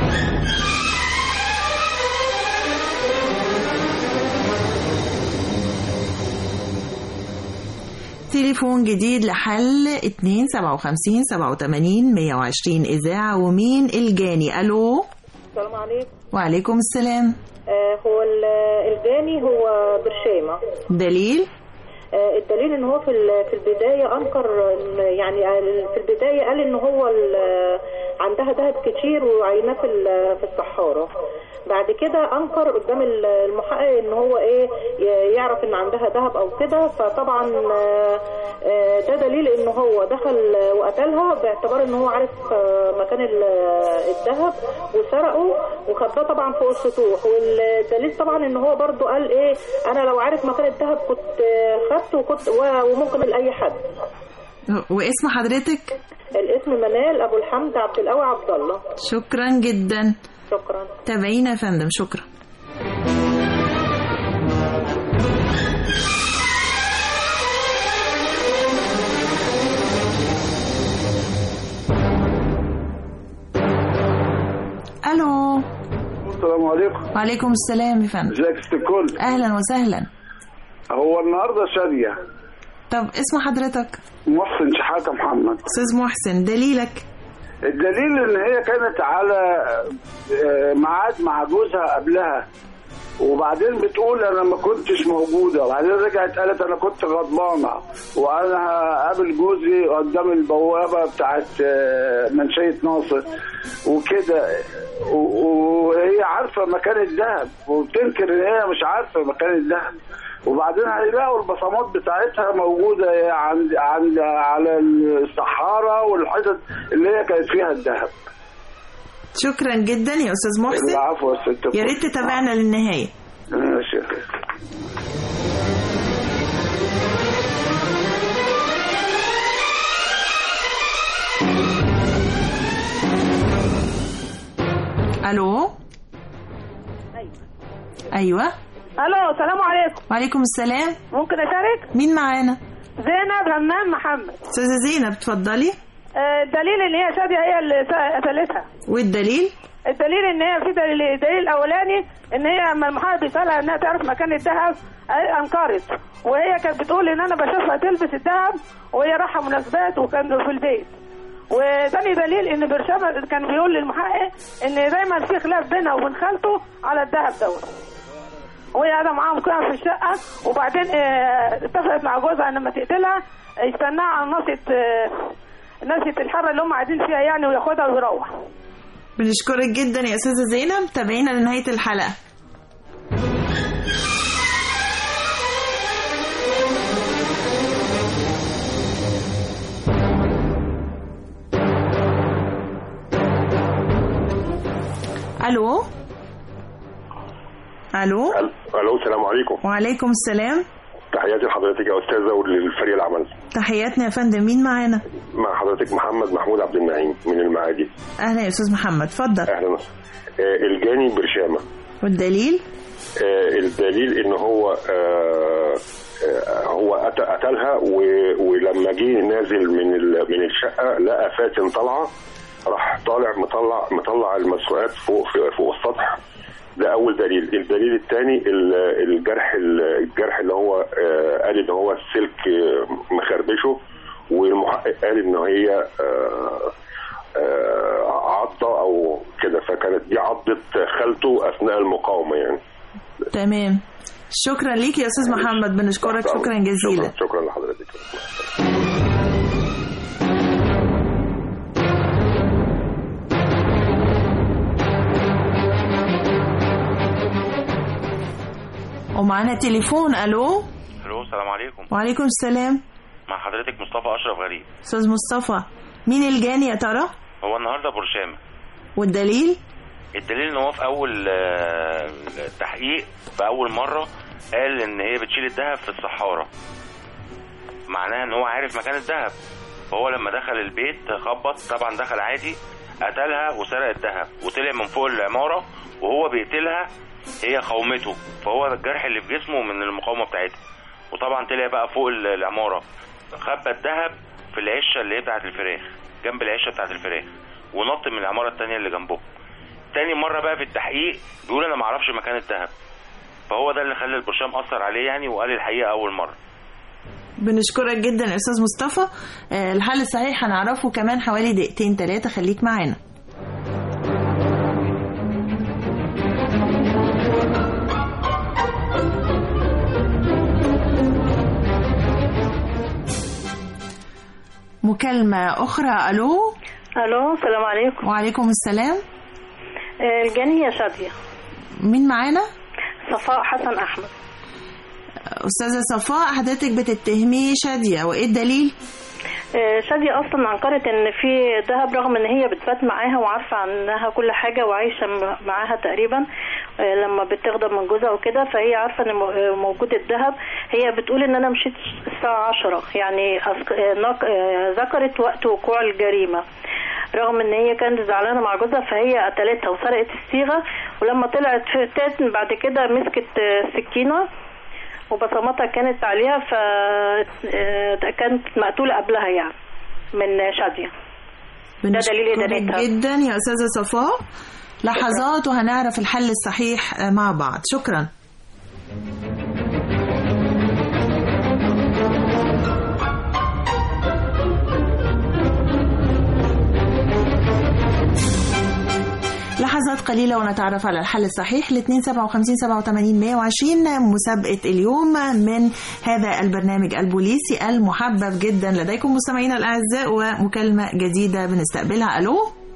تليفون جديد لحل 2 57 87 120 إذاعة. ومين الجاني؟ ألو. السلام عليكم. وعليكم السلام. هو الجاني هو برشامة. دليل؟ الدليل ان هو في البداية انكر، يعني في البداية قال ان هو عندها ذهب كتير وعيناه في الصحارى. بعد كده انكر قدام المحقق ان هو يعرف ان عندها ذهب او كده، فطبعا ده دليل ان هو دخل وقتلها باعتبار ان هو عارف مكان الذهب وسرقه وخباه طبعا فوق السطوح. والدليل طبعا ان هو برضو قال انا لو عارف مكان الذهب كنت خدته وممكن لاي حد. واسم حضرتك؟ الاسم منال ابو الحمد عبد القوي عبد الله. شكرا جدا. شكرا. تابعينا يا فندم. شكرا. الو. السلام عليكم. وعليكم السلام يا فندم. ازيك يا ست الكل؟ اهلا وسهلا. هو النهارده شادية. طب اسم حضرتك؟ محسن شحاتة محمد. استاذ محسن، دليلك؟ الدليل ان هي كانت على ميعاد مع جوزها قبلها، وبعدين بتقول انا ما كنتش موجوده، وبعدين رجعت قالت انا كنت غضبانه وانا هقابل جوزي قدام البوابه بتاعت منشيه ناصر وكده، وهي عارفه مكان الذهب وبتنكر ان هي مش عارفه مكان الذهب. وبعدين هيلاقوا البصمات بتاعتها موجوده على الصحارى والحتت اللي هي كانت فيها الذهب. شكرا جدا يا استاذ محسن. العفو يا ست. يا ريت تتابعنا للنهايه. ماشي. الو. ايوه. الو. السلام عليكم. وعليكم السلام. ممكن اشارك؟ مين معانا؟ زينب همام محمد. استاذه زينب اتفضلي. الدليل ان هي شادية هي اللي قتلتها. والدليل؟ الدليل ان هي في دليل الاولاني ان هي لما المحقق بيسالها انها تعرف مكان الذهب انكرت، وهي كانت بتقول ان انا بشوفها تلبس الذهب وهي رايحه مناسبات وكانوا في البيت. وثاني دليل ان برشامه كان بيقول للمحقق ان دايما في خلاف بينها وبين خالته على الذهب دوت، وهي قاعده معاهم كده في الشقه، وبعدين اتفقت مع جوزها ان لما تقتلها يستناها على ناصية الحاره اللي هم قاعدين فيها يعني، وياخدها ويروح. بنشكرك جدا يا استاذه زينب، تابعينا لنهايه الحلقه. الو الو الو، السلام عليكم. وعليكم السلام. تحياتي لحضرتك يا استاذه وللفريق العمل. تحياتنا يا فندم، مين معانا؟ مع حضرتك محمد محمود عبد النعيم من المعادي. اهلا يا استاذ محمد، اتفضل. اهلا وسهلا. الجاني برشامه. والدليل؟ الدليل ان هو هو قتلها، ولما جه نازل من الشقه لقى فاتن طالعه، راح طالع مطلع المسروقات فوق السطح. ده اول دليل. الدليل الثاني الجرح اللي هو قال ان هو السلك مخربشه، والمحقق قال ان هي عضه او كده، فكانت دي عضه خالته اثناء المقاومه يعني. تمام، شكرا ليك يا استاذ محمد، بنشكرك شكرا جزيلا. شكرا لحضرتك. ومعانا تليفون. الو السلام عليكم. وعليكم السلام. مع حضرتك مصطفى اشرف غريب. استاذ مصطفى، مين الجاني يا ترى؟ هو النهارده برشامه. والدليل؟ الدليل ان هو في اول تحقيق في اول مره قال ان هي بتشيل الذهب في الصحاره، معناها ان هو عارف مكان الذهب. فهو لما دخل البيت خبط، طبعا دخل عادي، قتلها وسرق الذهب وطلع من فوق العماره، وهو بيقتلها هي قومته، فهو الجرح اللي في جسمه من المقاومه بتاعتها. وطبعا طلع بقى فوق العماره، خبى الذهب في العشه اللي هي بتاعت الفراخ، جنب العشه بتاعت الفراخ، ونط من العماره الثانيه اللي جنبه. تاني مره بقى في التحقيق بيقول انا ما اعرفش مكان الذهب، فهو ده اللي خلى البرشام اثر عليه يعني، وقال الحقيقه اول مره. بنشكرك جدا يا استاذ مصطفى. الحل الصحيح هنعرفه كمان حوالي دقيقتين 3، خليك معانا. مكالمة أخرى. ألو السلام عليكم. وعليكم السلام. الجانية شادية. مين معانا؟ صفاء حسن أحمد. أستاذة صفاء، حضرتك بتتهمي شادية، وإيه الدليل؟ شادية أصلا أنكرت إن في ذهب، رغم إن هي بتبات معاها وعارفة عنها كل حاجة وعايشة معاها تقريبا لما بتغضب من جوزها وكده، فهي عارفة إن موجود الذهب. هي بتقول إن أنا مشيت الساعة 10 يعني، ذكرت وقت وقوع الجريمة، رغم إن هي كانت زعلانة مع جوزها، فهي قتلتها وسرقت الصيغة. ولما طلعت في بعد كده مسكت سكينة وبصمتها كانت عليها، فكانت مقتولة قبلها يعني من شادية. ده دليل إدانتها جدا يا أستاذة صفاء. لحظات وهنعرف الحل الصحيح مع بعض. شكرا. لحظات قليلة ونتعرف على الحل الصحيح. 257 87 120 مسابقة اليوم من هذا البرنامج البوليسي المحبب جدا لديكم مستمعينا الأعزاء، ومكالمة جديدة بنستقبلها. ألو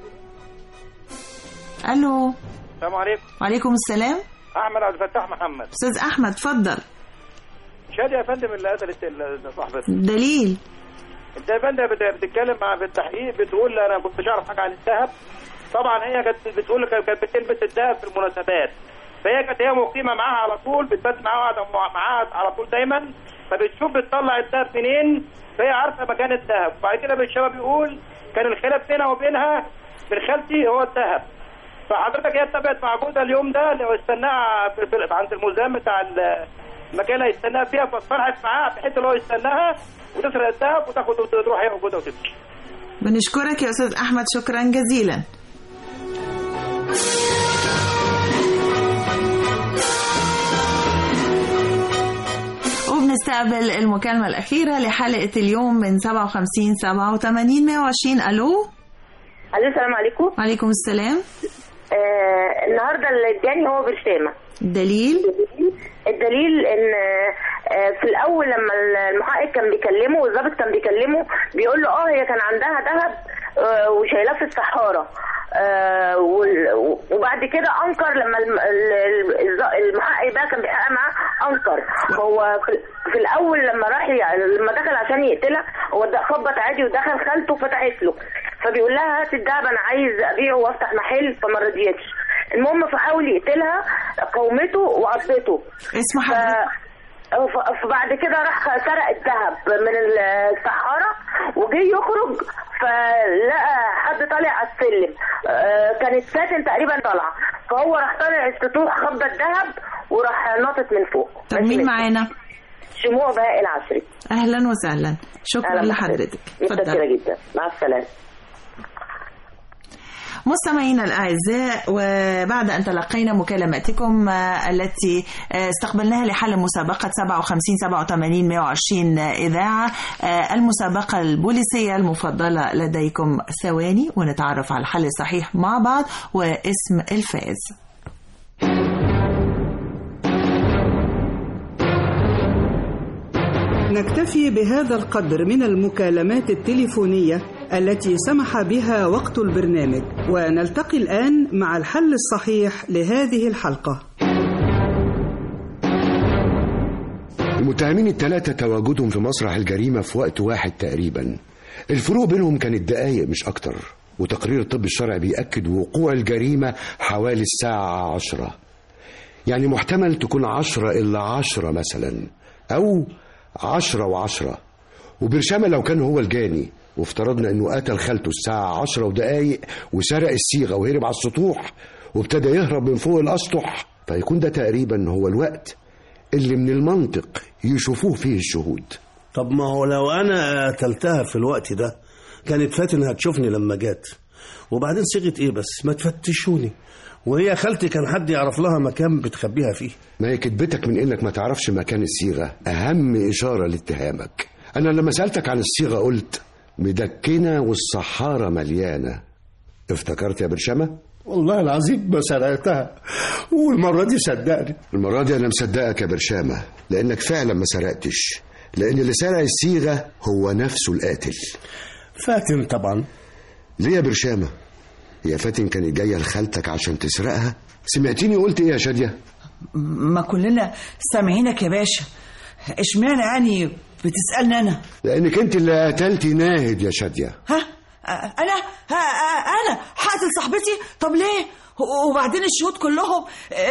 السلام عليكم. وعليكم السلام. أحمد عبد الفتاح محمد. أستاذ أحمد اتفضل. شادية يا فندم اللي قتلت صاحبتها. دليل؟ انت يا فندم بتتكلم مع في التحقيق، بتقول انا كنت مش عارف حاجه عن الذهب. طبعا هي كانت بتقول كانت بتلبس الذهب في المناسبات، فهي كانت مقيمه معاها على طول، بتبات معاها على طول دايما، فبتشوف بتطلع الذهب منين، فهي عارفه مكان الذهب. وبعد كده الشباب بيقول كان الخلاف بينها وبينها من خالتي هو الذهب. فحضرتك هي اتفقت مع جوزها اليوم ده لو استناها عند الملزم بتاع المكان اللي هيستناها فيها، فاصطلحت معاه بحيث ان هو يستناها وتسرق الذهب وتاخد وتروح هي وجوزها وتمشي. بنشكرك يا استاذ احمد، شكرا جزيلا. وبنستقبل المكالمة الأخيرة لحلقة اليوم من 57 87 120. ألو السلام عليكم. وعليكم السلام. النهارده الجاني هو برشامة. الدليل ان في الاول لما المحقق كان بيكلمه والضابط كان بيكلمه بيقول له هي كان عندها ذهب وشايلاه في الصحارى، وبعد كده انكر لما المحقق بقى كان بيحقق معاه انكر. هو في الاول لما لما دخل عشان يقتلها هو خبط عادي ودخل خالته فتحت له، فبيقول لها هات الدهب انا عايز ابيعه وافتح محل، فما رضيتش. المهم فحاول يقتلها، قومته وعضته. اسمه حضرتك؟ فبعد كده راح سرق الذهب من الصحارى وجي يخرج فلقى حد طالع على السلم، كانت فاتن تقريبا طالعه، فهو راح طالع السطوح خبط الذهب وراح ناطط من فوق. طب مين معانا؟ شموع بهاء العشري. اهلا وسهلا، شكرا لحضرتك. متشكره جدا، مع السلامه. مستمعينا الأعزاء، وبعد أن تلقينا مكالماتكم التي استقبلناها لحل مسابقة 57-87-120 إذاعة، المسابقة البوليسية المفضلة لديكم، ثواني ونتعرف على الحل الصحيح مع بعض واسم الفائز. نكتفي بهذا القدر من المكالمات التليفونية التي سمح بها وقت البرنامج، ونلتقي الآن مع الحل الصحيح لهذه الحلقة. المتهمين الثلاثة تواجدهم في مسرح الجريمة في وقت واحد تقريبا، الفروق بينهم كانت دقايق مش أكتر، وتقرير الطب الشرعي بيأكد وقوع الجريمة حوالي الساعة 10، يعني محتمل تكون 10 إلا 10 مثلا، أو 10 و10. وبرشامة لو كان هو الجاني وافترضنا انه قتل خالته الساعة 10 ودقايق وسرق الصيغة وهرب على السطوح وابتدى يهرب من فوق الأسطح، فيكون ده تقريبا هو الوقت اللي من المنطق يشوفوه فيه الشهود. طب ما هو لو انا قتلتها في الوقت ده كانت فاتن هتشوفني لما جات، وبعدين صيغة ايه بس ما تفتشوني، وهي خالتي كان حد يعرف لها مكان بتخبيها فيه. ما هي كدبتك من انك ما تعرفش مكان الصيغة اهم اشارة لاتهامك. انا لما سألتك عن الصيغة قلت مدكنة والصحارة مليانة، افتكرت يا برشامة؟ والله العظيم ما سرقتها، والمرة دي صدقني. المرة دي انا مصدقك يا برشامة، لانك فعلا ما سرقتش، لان اللي سرق الصيغة هو نفسه القاتل. فاتن طبعا. ليه يا برشامة؟ هي فاتن كانت جاية لخالتك عشان تسرقها؟ سمعتيني قلت ايه يا شادية؟ ما كلنا سامعينك يا باشا، اشمعنى يعني بتسألني انا؟ لانك انت اللي قتلتي ناهد يا شادية. انا هقتل صاحبتي؟ طب ليه؟ وبعدين الشهود كلهم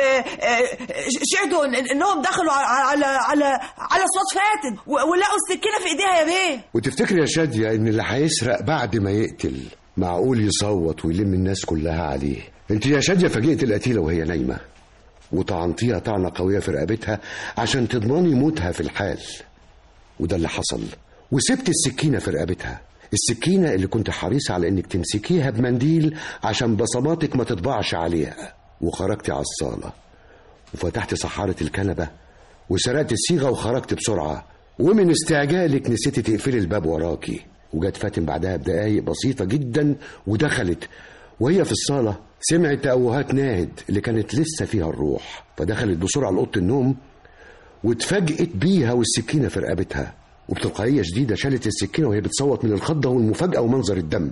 شهدوا انهم دخلوا على صوت فاتن ولقوا السكينة في ايديها يا بيه. وتفتكري يا شادية ان اللي هيسرق بعد ما يقتل معقول يصوت ويلم الناس كلها عليه؟ انت يا شادية فاجئت القتيلة وهي نايمة وطعنتيها طعنة قوية في رقبتها عشان تضمني موتها في الحال، وده اللي حصل، وسبت السكينة في رقبتها، السكينة اللي كنت حريص على انك تمسكيها بمنديل عشان بصماتك ما تطبعش عليها، وخرجتي على الصالة وفتحت صحارة الكنبة وسرقت الصيغة وخرجت بسرعة، ومن استعجالك نسيتي تقفلي الباب وراكي، وجت فاتن بعدها بدقايق بسيطة جدا ودخلت، وهي في الصالة سمعت تأوهات ناهد اللي كانت لسه فيها الروح، فدخلت بسرعة لأوضة النوم واتفاجئت بيها والسكينة في رقبتها، وبتلقائية شديدة شالت السكينة وهي بتصوت من الخضة والمفاجأة ومنظر الدم.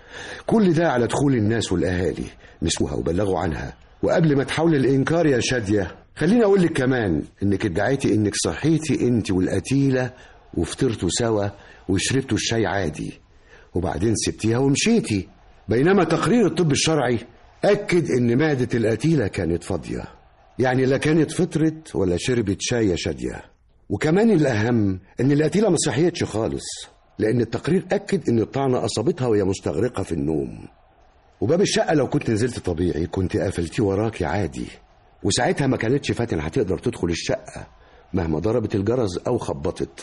كل ده على دخول الناس والأهالي مسكوها وبلغوا عنها، وقبل ما تحاول الإنكار يا شادية خليني أقول لك كمان إنك ادعيتي إنك صحيتي أنت والقتيلة وفطرتوا سوا وشربتوا الشاي عادي، وبعدين سبتيها ومشيتي، بينما تقرير الطب الشرعي أكد إن معدة القتيلة كانت فاضية، يعني لا كانت فطرت ولا شربت شاي يا شادية. وكمان الأهم إن القتيلة ما صحيتش خالص، لأن التقرير أكد إن الطعنة أصابتها وهي مستغرقة في النوم، وباب الشقة لو كنت نزلت طبيعي كنت قفلتيه وراكي عادي، وساعتها ما كانتش فاتن هتقدر تدخل الشقة مهما ضربت الجرس أو خبطت.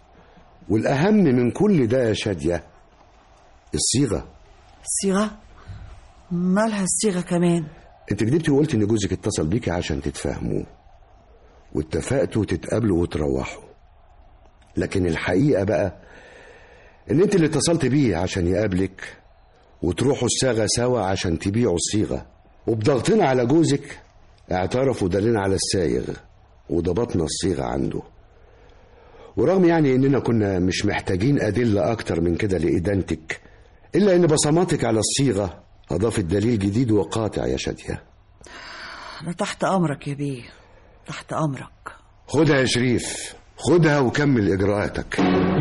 والأهم من كل ده يا شادية الصيغة. الصيغة؟ مالها الصيغة كمان؟ انت كدبتي وقلت ان جوزك اتصل بيكي عشان تتفاهموا واتفقتوا تتقابلوا وتروحوا، لكن الحقيقة بقى ان انت اللي اتصلت بيه عشان يقابلك وتروحوا الصاغة سوا عشان تبيعوا الصيغة، وبضغطنا على جوزك اعترفوا دلنا على السايغ وضبطنا الصيغة عنده، ورغم يعني إننا كنا مش محتاجين أدلة أكتر من كده لإدانتك، إلا إن بصماتك على الصيغة أضافت دليل جديد وقاطع يا شادية. أنا تحت أمرك يا بيه، تحت أمرك. خدها يا شريف، خدها وكمل إجراءاتك.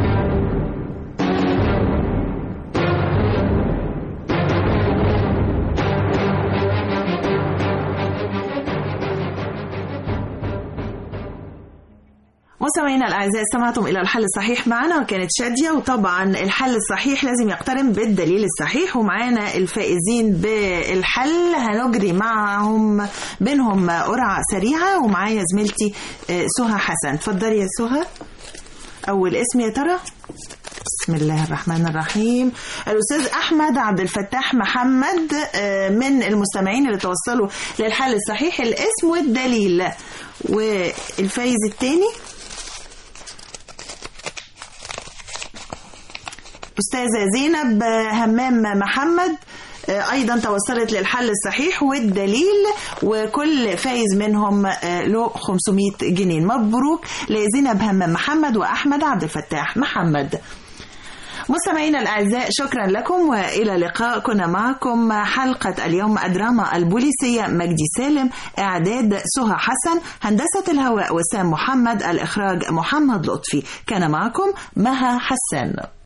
مستمعينا الأعزاء، استمعتم إلى الحل الصحيح معنا وكانت شادية. وطبعا الحل الصحيح لازم يقترن بالدليل الصحيح، ومعانا الفائزين بالحل هنجري معهم بينهم قرعة سريعة. ومعايا زميلتي سهى حسن. اتفضلي يا سهى، أول اسم يا ترى؟ بسم الله الرحمن الرحيم. الأستاذ أحمد عبد الفتاح محمد من المستمعين اللي توصلوا للحل الصحيح، الاسم والدليل. والفائز الثاني أستاذة زينب همام محمد، أيضا توصلت للحل الصحيح والدليل، وكل فائز منهم له 500 جنيه. مبروك لزينب همام محمد وأحمد عبد الفتاح محمد. مستمعينا الأعزاء، شكرا لكم وإلى اللقاء. كنا معكم حلقة اليوم الدراما البوليسية مجدي سالم، إعداد سهى حسن، هندسة الهواء وسام محمد، الإخراج محمد لطفي. كان معكم مها حسان.